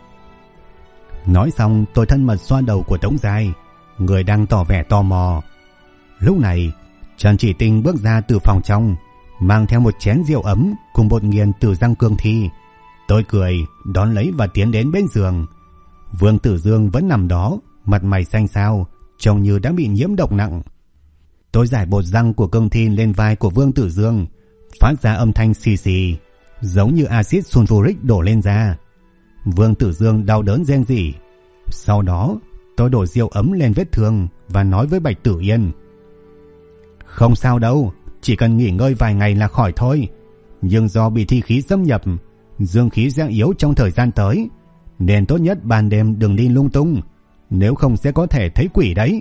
Speaker 1: Nói xong tôi thân mật xoa đầu của Tống Giai, người đang tỏ vẻ tò mò. Lúc này Trần Chỉ Tinh bước ra từ phòng trong, mang theo một chén rượu ấm cùng bột nghiền từ răng cương thi. Tôi cười đón lấy và tiến đến bên giường. Vương Tử Dương vẫn nằm đó, mặt mày xanh xao, trông như đã bị nhiễm độc nặng. Tôi rải bột răng của cương thi lên vai của Vương Tử Dương, phát ra âm thanh xì xì, giống như axit sulfuric đổ lên da. Vương Tử Dương đau đớn rên rỉ. Sau đó tôi đổ rượu ấm lên vết thương và nói với Bạch Tử Yên, không sao đâu, chỉ cần nghỉ ngơi vài ngày là khỏi thôi. Nhưng do bị thi khí xâm nhập, dương khí sẽ yếu trong thời gian tới, nên tốt nhất ban đêm đừng đi lung tung, nếu không sẽ có thể thấy quỷ đấy.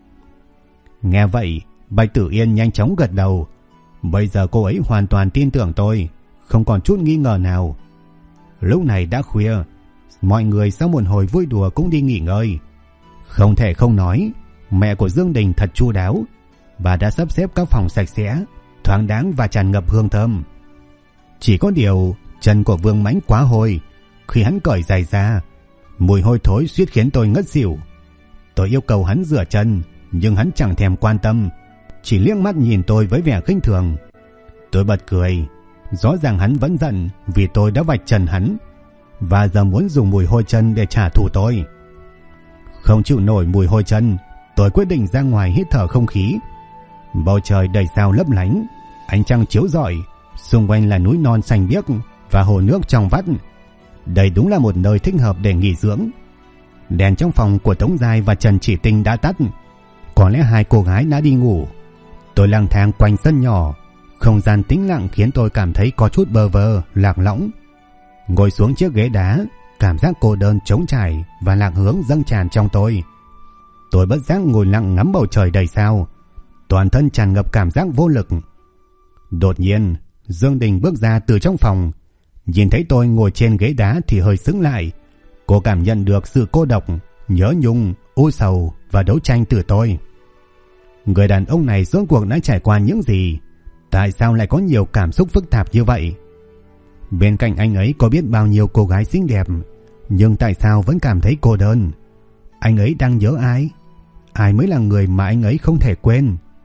Speaker 1: Nghe vậy, Bạch Tử Yên nhanh chóng gật đầu. Bây giờ cô ấy hoàn toàn tin tưởng tôi, không còn chút nghi ngờ nào. Lúc này đã khuya, mọi người sau một hồi vui đùa cũng đi nghỉ ngơi. Không thể không nói, mẹ của Dương Đình thật chu đáo. Bà đã sắp xếp các phòng sạch sẽ, thoáng đáng và tràn ngập hương thơm. Chỉ có điều chân của Vương Mãnh quá hôi. Khi hắn cởi giày ra, mùi hôi thối suýt khiến tôi ngất xỉu. Tôi yêu cầu hắn rửa chân, nhưng hắn chẳng thèm quan tâm, chỉ liếc mắt nhìn tôi với vẻ khinh thường. Tôi bật cười, rõ ràng hắn vẫn giận vì tôi đã vạch trần hắn, và giờ muốn dùng mùi hôi chân để trả thù tôi. Không chịu nổi mùi hôi chân, tôi quyết định ra ngoài hít thở không khí. Bầu trời đầy sao lấp lánh, ánh trăng chiếu rọi, xung quanh là núi non xanh biếc và hồ nước trong vắt. Đây đúng là một nơi thích hợp để nghỉ dưỡng. Đèn trong phòng của Tống Giai và Trần Chỉ Tinh đã tắt, có lẽ hai cô gái đã đi ngủ. Tôi lang thang quanh sân nhỏ, không gian tĩnh lặng khiến tôi cảm thấy có chút bơ vơ, lạc lõng. Ngồi xuống chiếc ghế đá, cảm giác cô đơn trống trải và lạc hướng dâng tràn trong tôi. Tôi bất giác ngồi lặng ngắm bầu trời đầy sao, toàn thân tràn ngập cảm giác vô lực. Đột nhiên, Dương Đình bước ra từ trong phòng, nhìn thấy tôi ngồi trên ghế đá thì hơi sững lại. Cô cảm nhận được sự cô độc, nhớ nhung, u sầu và đấu tranh từ tôi. Người đàn ông này rốt cuộc đã trải qua những gì? Tại sao lại có nhiều cảm xúc phức tạp như vậy? Bên cạnh anh ấy có biết bao nhiêu cô gái xinh đẹp, nhưng tại sao vẫn cảm thấy cô đơn? Anh ấy đang nhớ ai? Ai mới là người mà anh ấy không thể quên?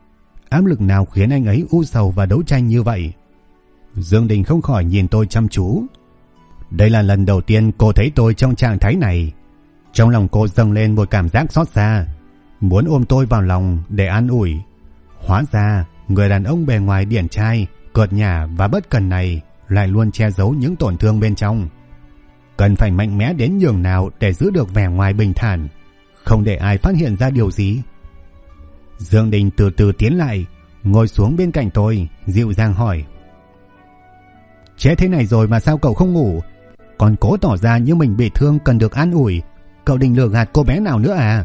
Speaker 1: Áp lực nào khiến anh ấy u sầu và đấu tranh như vậy? Dương Đình không khỏi nhìn tôi chăm chú. Đây là lần đầu tiên cô thấy tôi trong trạng thái này. Trong lòng cô dâng lên một cảm giác xót xa, muốn ôm tôi vào lòng để an ủi. Hóa ra người đàn ông bề ngoài điển trai, cợt nhả và bất cần này lại luôn che giấu những tổn thương bên trong. Cần phải mạnh mẽ đến nhường nào để giữ được vẻ ngoài bình thản, không để ai phát hiện ra điều gì. Dương Đình từ từ tiến lại, ngồi xuống bên cạnh tôi, dịu dàng hỏi: Trễ thế này rồi mà sao cậu không ngủ? Còn cố tỏ ra như mình bị thương cần được an ủi. Cậu định lừa gạt cô bé nào nữa à?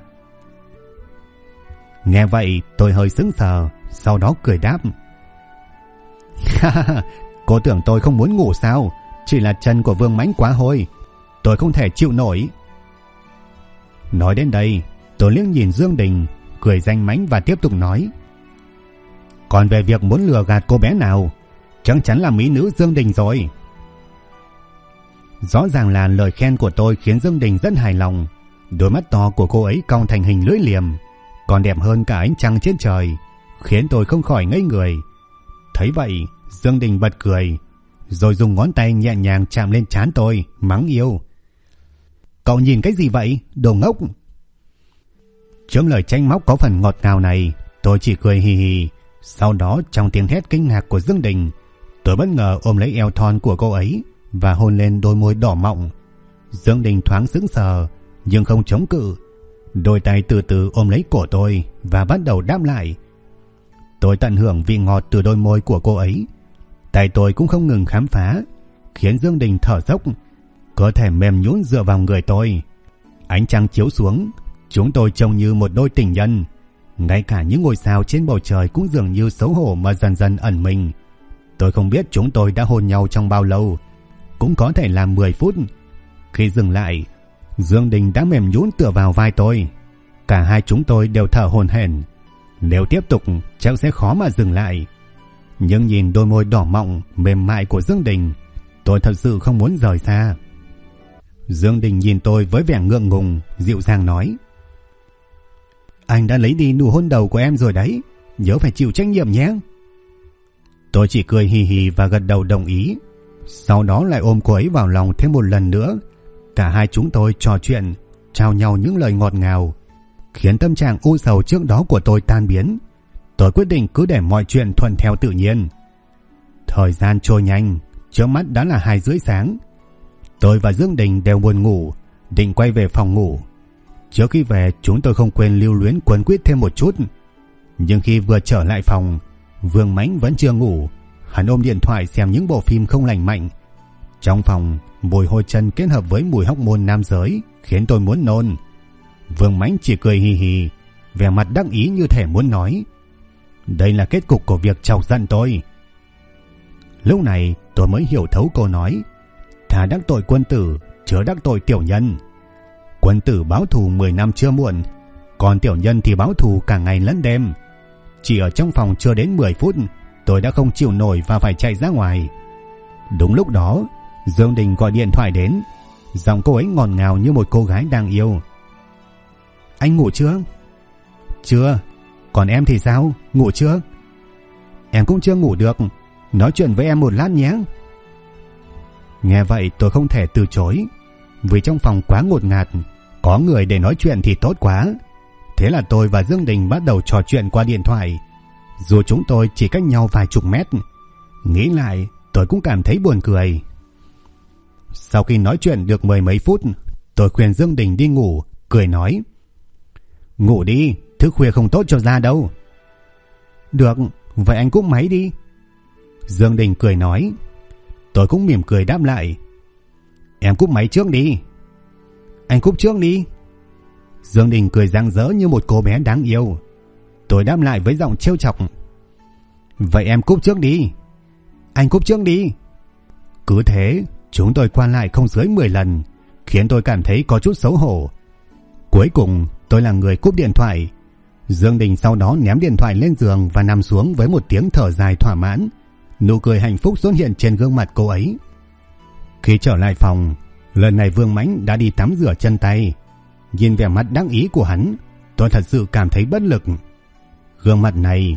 Speaker 1: Nghe vậy tôi hơi sững sờ, sau đó cười đáp: Cô tưởng tôi không muốn ngủ sao? Chỉ là chân của Vương Mãnh quá hôi, tôi không thể chịu nổi. Nói đến đây, tôi liếc nhìn Dương Đình, cười danh mãnh và tiếp tục nói: Còn về việc muốn lừa gạt cô bé nào, chắc chắn là mỹ nữ Dương Đình rồi. Rõ ràng là lời khen của tôi khiến Dương Đình rất hài lòng. Đôi mắt to của cô ấy cong thành hình lưỡi liềm, còn đẹp hơn cả ánh trăng trên trời, khiến tôi không khỏi ngây người. Thấy vậy, Dương Đình bật cười, rồi dùng ngón tay nhẹ nhàng chạm lên trán tôi, mắng yêu: Cậu nhìn cái gì vậy, đồ ngốc? Trước lời tranh móc có phần ngọt ngào này, tôi chỉ cười hì hì. Sau đó trong tiếng hét kinh ngạc của Dương Đình, tôi bất ngờ ôm lấy eo thon của cô ấy và hôn lên đôi môi đỏ mọng. Dương Đình thoáng sững sờ nhưng không chống cự, đôi tay từ từ ôm lấy cổ tôi và bắt đầu đáp lại. Tôi tận hưởng vị ngọt từ đôi môi của cô ấy, tay tôi cũng không ngừng khám phá, khiến Dương Đình thở dốc, cơ thể mềm nhũn dựa vào người tôi. Ánh trăng chiếu xuống, chúng tôi trông như một đôi tình nhân. Ngay cả những ngôi sao trên bầu trời cũng dường như xấu hổ mà dần dần ẩn mình. Tôi không biết chúng tôi đã hôn nhau trong bao lâu, cũng có thể là 10 phút. Khi dừng lại, Dương Đình đã mềm nhũn tựa vào vai tôi. Cả hai chúng tôi đều thở hổn hển. Nếu tiếp tục chắc sẽ khó mà dừng lại. Nhưng nhìn đôi môi đỏ mọng mềm mại của Dương Đình, tôi thật sự không muốn rời xa. Dương Đình nhìn tôi với vẻ ngượng ngùng, dịu dàng nói: Anh đã lấy đi nụ hôn đầu của em rồi đấy, nhớ phải chịu trách nhiệm nhé. Tôi chỉ cười hì hì và gật đầu đồng ý. Sau đó lại ôm cô ấy vào lòng thêm một lần nữa. Cả hai chúng tôi trò chuyện, trao nhau những lời ngọt ngào, khiến tâm trạng u sầu trước đó của tôi tan biến. Tôi quyết định cứ để mọi chuyện thuận theo tự nhiên. Thời gian trôi nhanh, trước mắt đã là 2:30 sáng. Tôi và Dương Đình đều buồn ngủ, định quay về phòng ngủ. Trước khi về, chúng tôi không quên lưu luyến quấn quýt thêm một chút. Nhưng khi vừa trở lại phòng, Vương Mãnh vẫn chưa ngủ. Hắn ôm điện thoại xem những bộ phim không lành mạnh. Trong phòng, mùi hôi chân kết hợp với mùi hormone nam giới khiến tôi muốn nôn. Vương Mãnh chỉ cười hì hì, vẻ mặt đắc ý như thể muốn nói: Đây là kết cục của việc chọc giận tôi. Lúc này tôi mới hiểu thấu câu nói: Thà đắc tội quân tử, chớ đắc tội tiểu nhân. Quân tử báo thù 10 năm chưa muộn, còn tiểu nhân thì báo thù cả ngày lẫn đêm. Chỉ ở trong phòng chưa đến 10 phút, tôi đã không chịu nổi và phải chạy ra ngoài. Đúng lúc đó, Dương Đình gọi điện thoại đến. Giọng cô ấy ngọt ngào như một cô gái đang yêu. Anh ngủ chưa? Chưa. Còn em thì sao? Ngủ chưa? Em cũng chưa ngủ được. Nói chuyện với em một lát nhé. Nghe vậy tôi không thể từ chối. Vì trong phòng quá ngột ngạt, có người để nói chuyện thì tốt quá. Thế là tôi và Dương Đình bắt đầu trò chuyện qua điện thoại, dù chúng tôi chỉ cách nhau vài chục mét. Nghĩ lại tôi cũng cảm thấy buồn cười. Sau khi nói chuyện được 10 mấy phút, tôi khuyên Dương Đình đi ngủ, cười nói: Ngủ đi, thức khuya không tốt cho da đâu. Được, vậy anh cúp máy đi. Dương Đình cười nói. Tôi cũng mỉm cười đáp lại: Em cúp máy trước đi. Anh cúp trước đi. Dương Đình cười rạng rỡ như một cô bé đáng yêu. Tôi đáp lại với giọng trêu chọc: Vậy em cúp trước đi. Anh cúp trước đi. Cứ thế chúng tôi qua lại không dưới 10 lần, khiến tôi cảm thấy có chút xấu hổ. Cuối cùng tôi là người cúp điện thoại. Dương Đình sau đó ném điện thoại lên giường và nằm xuống với một tiếng thở dài thỏa mãn. Nụ cười hạnh phúc xuất hiện trên gương mặt cô ấy. Khi trở lại phòng, lần này Vương Mãnh đã đi tắm rửa chân tay. Nhìn vẻ mặt đắc ý của hắn, tôi thật sự cảm thấy bất lực. Gương mặt này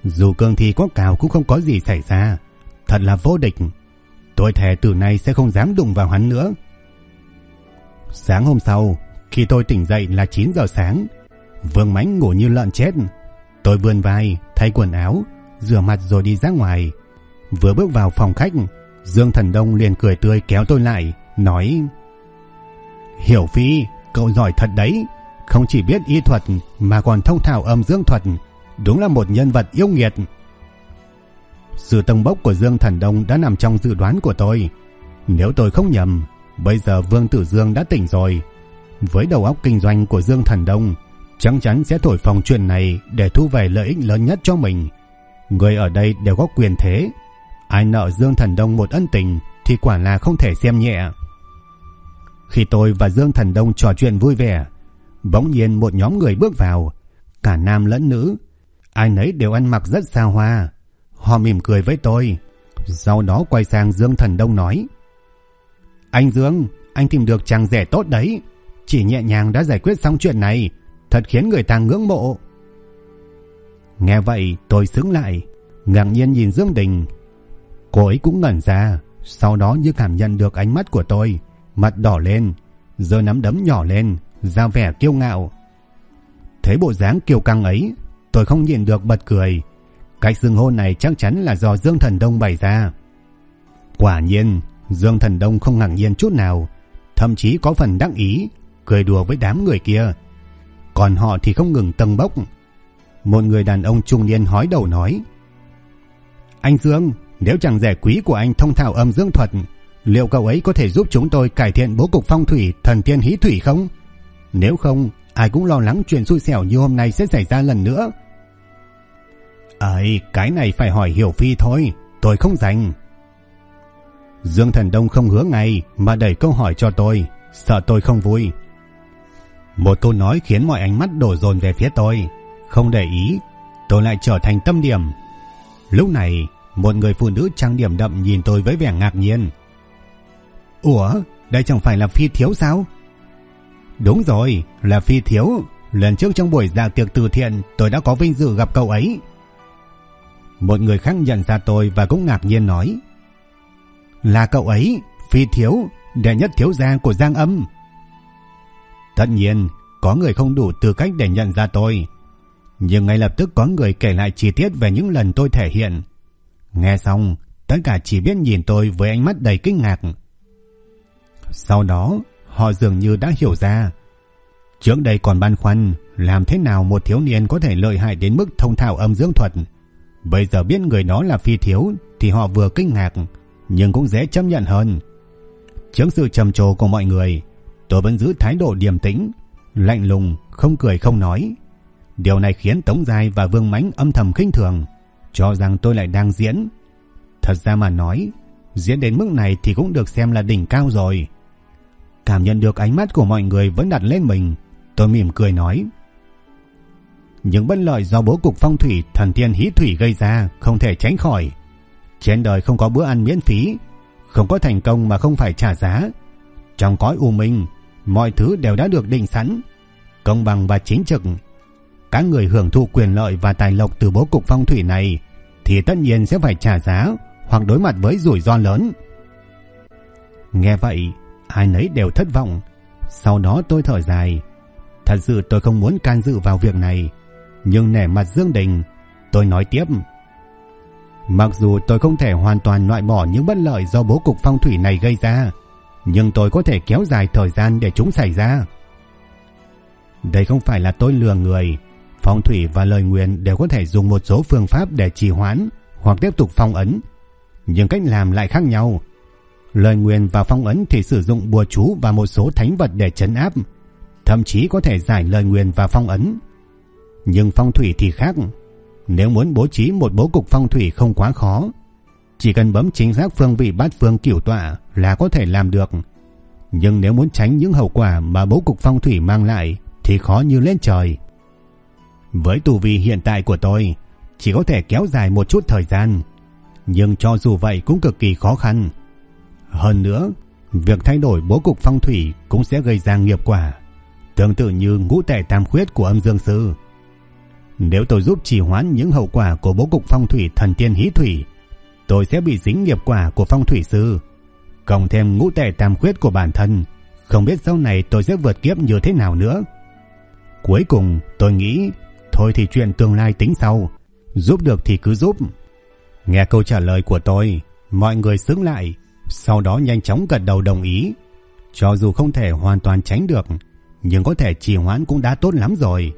Speaker 1: Dù cương thi có cào cũng không có gì xảy ra. Thật là vô địch. Tôi thề từ nay sẽ không dám đụng vào hắn nữa. Sáng hôm sau, khi tôi tỉnh dậy là 9 giờ sáng. Vương Mãnh ngủ như lợn chết. Tôi vươn vai, thay quần áo, rửa mặt rồi đi ra ngoài. Vừa bước vào phòng khách, Dương Thần Đông liền cười tươi kéo tôi lại, nói: Hiểu Phi, cậu giỏi thật đấy. Không chỉ biết y thuật mà còn thông thạo âm dương thuật. Đúng là một nhân vật yêu nghiệt. Sự tâng bốc của Dương Thần Đông đã nằm trong dự đoán của tôi. Nếu tôi không nhầm, bây giờ Vương Tử Dương đã tỉnh rồi. Với đầu óc kinh doanh của Dương Thần Đông, chắc chắn sẽ thổi phồng chuyện này để thu về lợi ích lớn nhất cho mình. Người ở đây đều có quyền thế. Ai nợ Dương Thần Đông một ân tình thì quả là không thể xem nhẹ. Khi tôi và Dương Thần Đông trò chuyện vui vẻ, bỗng nhiên một nhóm người bước vào, cả nam lẫn nữ. Ai nấy đều ăn mặc rất xa hoa. Họ mỉm cười với tôi, sau đó quay sang Dương Thần Đông nói: Anh Dương, anh tìm được chàng rể tốt đấy. Chỉ nhẹ nhàng đã giải quyết xong chuyện này, thật khiến người ta ngưỡng mộ. Nghe vậy tôi sững lại, ngạc nhiên nhìn Dương Đình. Cô ấy cũng ngẩn ra, sau đó như cảm nhận được ánh mắt của tôi, mặt đỏ lên, giơ nắm đấm nhỏ lên, ra vẻ kiêu ngạo. Thấy bộ dáng kiêu căng ấy, tôi không nhịn được bật cười. Cách xưng hô này chắc chắn là do Dương Thần Đông bày ra. Quả nhiên, Dương Thần Đông không ngạc nhiên chút nào, thậm chí có phần đắc ý, cười đùa với đám người kia. Còn họ thì không ngừng tâng bốc. Một người đàn ông trung niên hói đầu nói: Anh Dương, nếu chàng rể quý của anh thông thạo âm dương thuật, liệu cậu ấy có thể giúp chúng tôi cải thiện bố cục phong thủy thần tiên hí thủy không? Nếu không, ai cũng lo lắng chuyện xui xẻo như hôm nay sẽ xảy ra lần nữa. Ấy, cái này phải hỏi Hiểu Phi thôi, tôi không rành. Dương Thần Đông không hứa ngay mà đẩy câu hỏi cho tôi, sợ tôi không vui. Một câu nói khiến mọi ánh mắt đổ dồn về phía tôi. Không để ý, tôi lại trở thành tâm điểm. Lúc này, một người phụ nữ trang điểm đậm nhìn tôi với vẻ ngạc nhiên. Ủa, đây chẳng phải là Phi Thiếu sao? Đúng rồi, là Phi Thiếu. Lần trước trong buổi dạ tiệc từ thiện, tôi đã có vinh dự gặp cậu ấy. Một người khác nhận ra tôi và cũng ngạc nhiên nói: Là cậu ấy, Phi Thiếu, đệ nhất thiếu gia của Giang Âm. Tất nhiên, có người không đủ tư cách để nhận ra tôi, nhưng ngay lập tức có người kể lại chi tiết về những lần tôi thể hiện. Nghe xong, tất cả chỉ biết nhìn tôi với ánh mắt đầy kinh ngạc. Sau đó, họ dường như đã hiểu ra. Trước đây còn băn khoăn làm thế nào một thiếu niên có thể lợi hại đến mức thông thạo âm dương thuật. Bây giờ biết người đó là Phi Thiếu thì họ vừa kinh ngạc nhưng cũng dễ chấp nhận hơn. Trước sự trầm trồ của mọi người, tôi vẫn giữ thái độ điềm tĩnh, lạnh lùng, không cười không nói. Điều này khiến Tống Giai và Vương Mãnh âm thầm khinh thường, cho rằng tôi lại đang diễn. Thật ra mà nói, diễn đến mức này thì cũng được xem là đỉnh cao rồi. Cảm nhận được ánh mắt của mọi người vẫn đặt lên mình, tôi mỉm cười nói: Những bất lợi do bố cục phong thủy thần tiên hí thủy gây ra không thể tránh khỏi. Trên đời không có bữa ăn miễn phí, không có thành công mà không phải trả giá. Trong cõi u minh, mọi thứ đều đã được định sẵn, công bằng và chính trực. Các người hưởng thụ quyền lợi và tài lộc từ bố cục phong thủy này thì tất nhiên sẽ phải trả giá hoặc đối mặt với rủi ro lớn. Nghe vậy, ai nấy đều thất vọng. Sau đó tôi thở dài. Thật sự tôi không muốn can dự vào việc này, nhưng nể mặt Dương Đình, tôi nói tiếp: Mặc dù tôi không thể hoàn toàn loại bỏ những bất lợi do bố cục phong thủy này gây ra, nhưng tôi có thể kéo dài thời gian để chúng xảy ra. Đây không phải là tôi lừa người. Phong thủy và lời nguyền đều có thể dùng một số phương pháp để trì hoãn hoặc tiếp tục phong ấn, nhưng cách làm lại khác nhau. Lời nguyền và phong ấn thì sử dụng bùa chú và một số thánh vật để trấn áp, thậm chí có thể giải lời nguyền và phong ấn. Nhưng phong thủy thì khác. Nếu muốn bố trí một bố cục phong thủy không quá khó, chỉ cần bấm chính xác phương vị bát phương cửu tọa là có thể làm được. Nhưng nếu muốn tránh những hậu quả mà bố cục phong thủy mang lại thì khó như lên trời. Với tu vi hiện tại của tôi, chỉ có thể kéo dài một chút thời gian, nhưng cho dù vậy cũng cực kỳ khó khăn. Hơn nữa, việc thay đổi bố cục phong thủy cũng sẽ gây ra nghiệp quả, tương tự như ngũ tệ tam khuyết của âm dương sư. Nếu tôi giúp trì hoãn những hậu quả của bố cục phong thủy thần tiên hí thủy, tôi sẽ bị dính nghiệp quả của phong thủy sư, cộng thêm ngũ tệ tam khuyết của bản thân, không biết sau này tôi sẽ vượt kiếp như thế nào nữa. Cuối cùng tôi nghĩ, thôi thì chuyện tương lai tính sau, giúp được thì cứ giúp. Nghe câu trả lời của tôi, mọi người sững lại, sau đó nhanh chóng gật đầu đồng ý. Cho dù không thể hoàn toàn tránh được, nhưng có thể trì hoãn cũng đã tốt lắm rồi.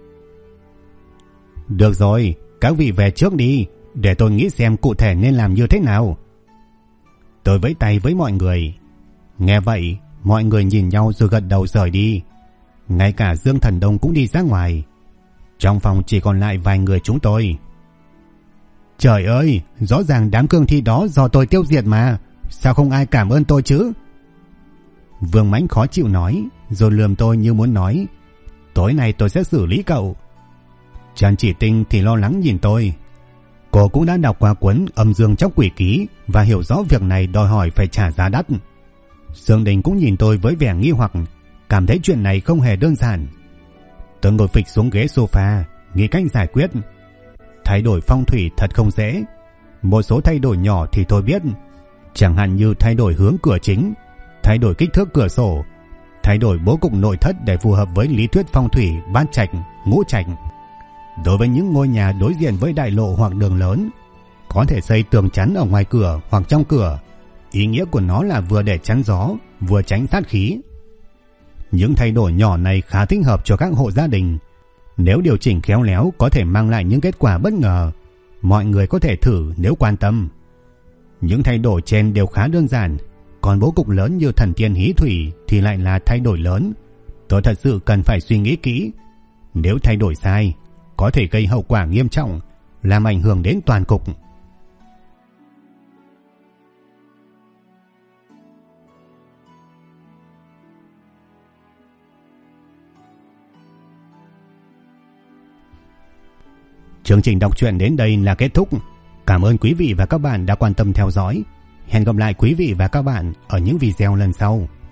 Speaker 1: Được rồi, các vị về trước đi, để tôi nghĩ xem cụ thể nên làm như thế nào. Tôi vẫy tay với mọi người. Nghe vậy, mọi người nhìn nhau rồi gật đầu rời đi. Ngay cả Dương Thần Đông cũng đi ra ngoài. Trong phòng chỉ còn lại vài người chúng tôi. Trời ơi, rõ ràng đám cương thi đó do tôi tiêu diệt mà, sao không ai cảm ơn tôi chứ? Vương Mãnh khó chịu nói, rồi lườm tôi như muốn nói, tối nay tôi sẽ xử lý cậu. Trần Chỉ Tinh thì lo lắng nhìn tôi. Cô cũng đã đọc qua cuốn Âm Dương Chóc Quỷ Ký và hiểu rõ việc này đòi hỏi phải trả giá đắt. Dương Đình cũng nhìn tôi với vẻ nghi hoặc, cảm thấy chuyện này không hề đơn giản. Tôi ngồi phịch xuống ghế sofa, nghĩ cách giải quyết. Thay đổi phong thủy thật không dễ. Một số thay đổi nhỏ thì tôi biết, chẳng hạn như thay đổi hướng cửa chính, thay đổi kích thước cửa sổ, thay đổi bố cục nội thất để phù hợp với lý thuyết phong thủy bát trạch, ngũ trạch. Đối với những ngôi nhà đối diện với đại lộ hoặc đường lớn, có thể xây tường chắn ở ngoài cửa hoặc trong cửa. Ý nghĩa của nó là vừa để chắn gió, vừa tránh sát khí. Những thay đổi nhỏ này khá thích hợp cho các hộ gia đình. Nếu điều chỉnh khéo léo có thể mang lại những kết quả bất ngờ. Mọi người có thể thử nếu quan tâm. Những thay đổi trên đều khá đơn giản, còn bố cục lớn như thần tiên hí thủy thì lại là thay đổi lớn. Tôi thật sự cần phải suy nghĩ kỹ. Nếu thay đổi sai, có thể gây hậu quả nghiêm trọng, làm ảnh hưởng đến toàn cục. Chương trình đọc truyện đến đây là kết thúc. Cảm ơn quý vị và các bạn đã quan tâm theo dõi. Hẹn gặp lại quý vị và các bạn ở những video lần sau.